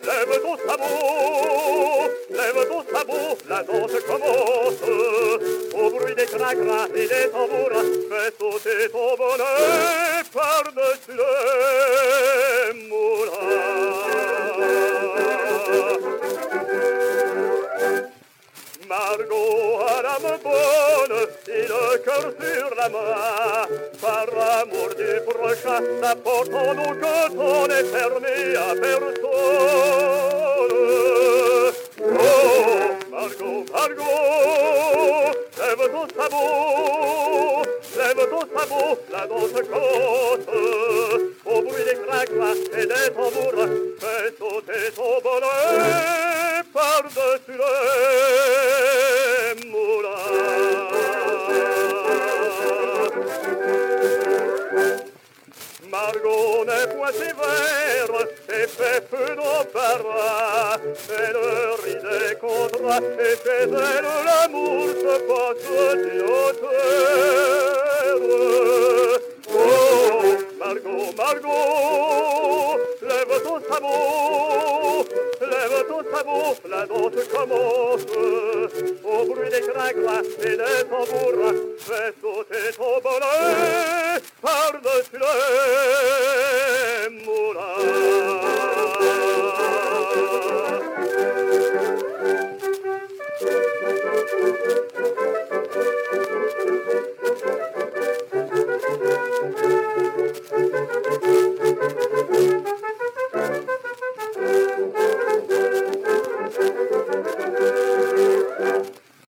lève ton sabot, lève ton sabot, la danse commence. Au bruit des cracras et des tambours, fais sauter ton bonnet par-dessus les moulins. Margot à l'âme bonne et le cœur sur la main, par l'amour du prochain, n'apportant donc que ton est fermé à personne. Oh, Margot, Margot, lève ton sabot, la danse commence. Au bruit des cracras et des tambours, fais sauter ton bonnet par-dessus les moulins. Margot n'est point sévère et fait peu d'embarras. Elle rit des contrats et chez elle l'amour se passe du hauteur. Oh, Margot, Margot, lève ton sabot, la danse commence. Au bruit des cracras et des tambours, fais sauter ton bonnet par-dessus le